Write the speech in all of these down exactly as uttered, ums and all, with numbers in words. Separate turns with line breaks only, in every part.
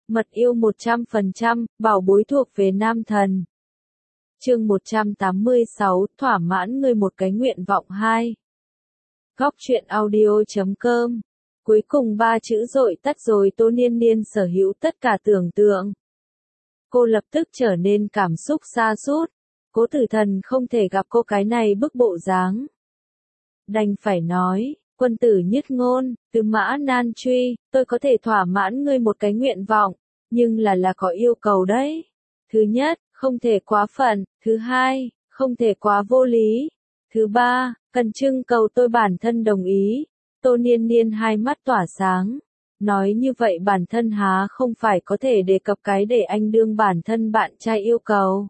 Mật yêu một trăm phần trăm, bảo bối thuộc về nam thần. Chương một trăm tám mươi sáu, thỏa mãn ngươi một cái nguyện vọng hai. Góc truyện audio chấm com. Cuối cùng ba chữ dội tắt rồi Tô Niên Niên sở hữu tất cả tưởng tượng. Cô lập tức trở nên cảm xúc sa sút. Cố Tử Thần không thể gặp cô cái này bức bộ dáng. Đành phải nói, quân tử nhất ngôn, từ mã nan truy, tôi có thể thỏa mãn ngươi một cái nguyện vọng, nhưng là là có yêu cầu đấy. Thứ nhất, không thể quá phận, thứ hai, không thể quá vô lý, thứ ba, cần trưng cầu tôi bản thân đồng ý. Tô Niên Niên hai mắt tỏa sáng, nói như vậy bản thân há không phải có thể đề cập cái để anh đương bản thân bạn trai yêu cầu.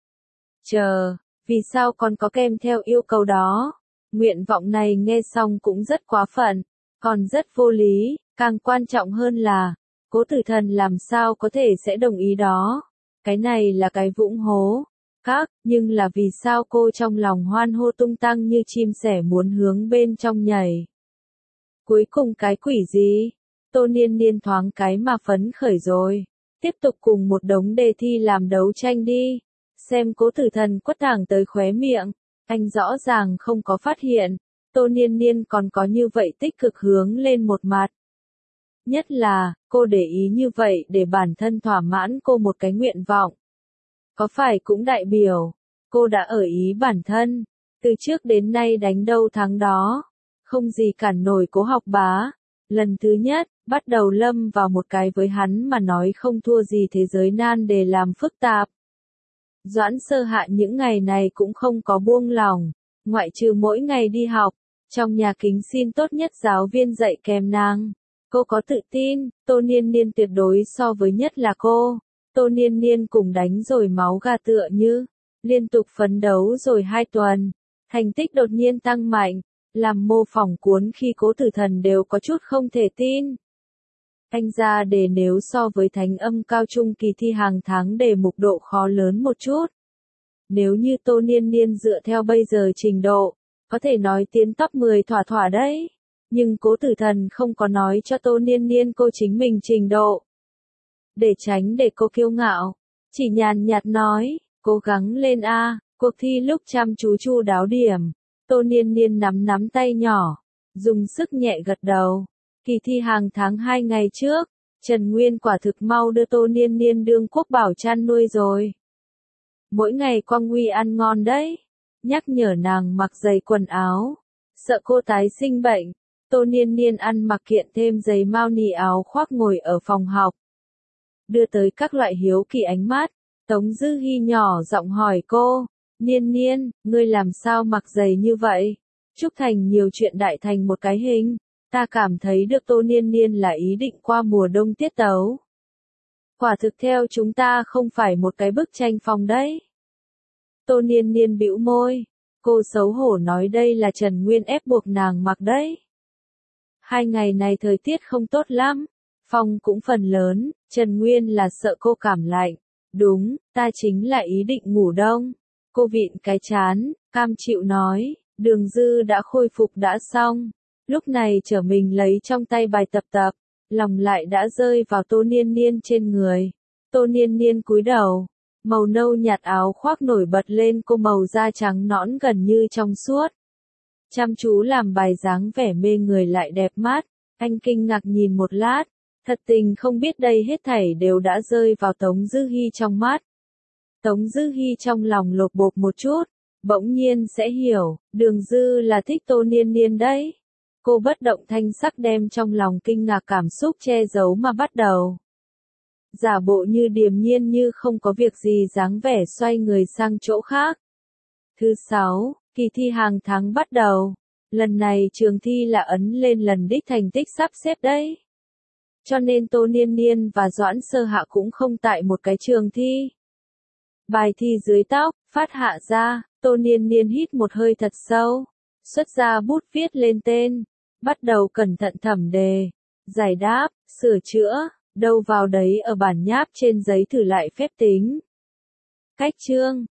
Chờ, vì sao còn có kèm theo yêu cầu đó? Nguyện vọng này nghe xong cũng rất quá phận, còn rất vô lý, càng quan trọng hơn là, Cố Tử Thần làm sao có thể sẽ đồng ý đó. Cái này là cái vũng hố. Các, nhưng là vì sao cô trong lòng hoan hô tung tăng như chim sẻ muốn hướng bên trong nhảy. Cuối cùng cái quỷ gì? Tô Niên Niên thoáng cái mà phấn khởi rồi. Tiếp tục cùng một đống đề thi làm đấu tranh đi. Xem Cố Tử Thần quất thẳng tới khóe miệng. Anh rõ ràng không có phát hiện. Tô Niên Niên còn có như vậy tích cực hướng lên một mặt. Nhất là, cô để ý như vậy để bản thân thỏa mãn cô một cái nguyện vọng. Có phải cũng đại biểu, cô đã ở ý bản thân, từ trước đến nay đánh đâu thắng đó, không gì cản nổi Cố học bá. Lần thứ nhất, bắt đầu lâm vào một cái với hắn mà nói không thua gì thế giới nan đề làm phức tạp. Doãn Sơ Hạ những ngày này cũng không có buông lòng, ngoại trừ mỗi ngày đi học, trong nhà kính xin tốt nhất giáo viên dạy kèm nàng. Cô có tự tin, Tô Niên Niên tuyệt đối so với nhất là cô. Tô Niên Niên cùng đánh rồi máu gà tựa như, liên tục phấn đấu rồi hai tuần, thành tích đột nhiên tăng mạnh, làm mô phỏng cuốn khi Cố Tử Thần đều có chút không thể tin. Anh ra đề nếu so với thánh âm cao trung kỳ thi hàng tháng đề mục độ khó lớn một chút. Nếu như Tô Niên Niên dựa theo bây giờ trình độ, có thể nói tiến top mười thỏa thỏa đấy. Nhưng Cố Tử Thần không có nói cho Tô Niên Niên cô chính mình trình độ. Để tránh để cô kiêu ngạo, chỉ nhàn nhạt nói, cố gắng lên a, cuộc thi lúc chăm chú chu đáo điểm. Tô Niên Niên nắm nắm tay nhỏ, dùng sức nhẹ gật đầu. Kỳ thi hàng tháng hai ngày trước, Trần Nguyên quả thực mau đưa Tô Niên Niên đương quốc bảo chăn nuôi rồi. Mỗi ngày Quang Huy ăn ngon đấy, nhắc nhở nàng mặc giày quần áo, sợ cô tái sinh bệnh. Tô Niên Niên ăn mặc kiện thêm giày mao nì áo khoác ngồi ở phòng học. Đưa tới các loại hiếu kỳ ánh mắt, Tống Dư Hi nhỏ giọng hỏi cô, Niên Niên, ngươi làm sao mặc giày như vậy? Trúc Thành nhiều chuyện đại thành một cái hình, ta cảm thấy được Tô Niên Niên là ý định qua mùa đông tiết tấu. Quả thực theo chúng ta không phải một cái bức tranh phong đấy. Tô Niên Niên bĩu môi, cô xấu hổ nói đây là Trần Nguyên ép buộc nàng mặc đấy. Hai ngày này thời tiết không tốt lắm, phong cũng phần lớn, Trần Nguyên là sợ cô cảm lạnh. Đúng, ta chính là ý định ngủ đông. Cô vịn cái chán, cam chịu nói, Đường Dư đã khôi phục đã xong. Lúc này trở mình lấy trong tay bài tập tập, lòng lại đã rơi vào Tô Niên Niên trên người. Tô Niên Niên cúi đầu, màu nâu nhạt áo khoác nổi bật lên cô màu da trắng nõn gần như trong suốt. Chăm chú làm bài dáng vẻ mê người lại đẹp mắt, anh kinh ngạc nhìn một lát, thật tình không biết đây hết thảy đều đã rơi vào Tống Dư Hi trong mắt. Tống Dư Hi trong lòng lột bột một chút, bỗng nhiên sẽ hiểu, Đường Dư là thích Tô Niên Niên đấy. Cô bất động thanh sắc đem trong lòng kinh ngạc cảm xúc che giấu mà bắt đầu. Giả bộ như điềm nhiên như không có việc gì dáng vẻ xoay người sang chỗ khác. Thứ sáu, kỳ thi hàng tháng bắt đầu. Lần này trường thi là ấn lên lần đích thành tích sắp xếp đấy. Cho nên Tô Niên Niên và Doãn Sơ Hạ cũng không tại một cái trường thi. Bài thi dưới tóc, phát hạ ra, Tô Niên Niên hít một hơi thật sâu, xuất ra bút viết lên tên, bắt đầu cẩn thận thẩm đề, giải đáp, sửa chữa, đâu vào đấy ở bản nháp trên giấy thử lại phép tính. Cách chương,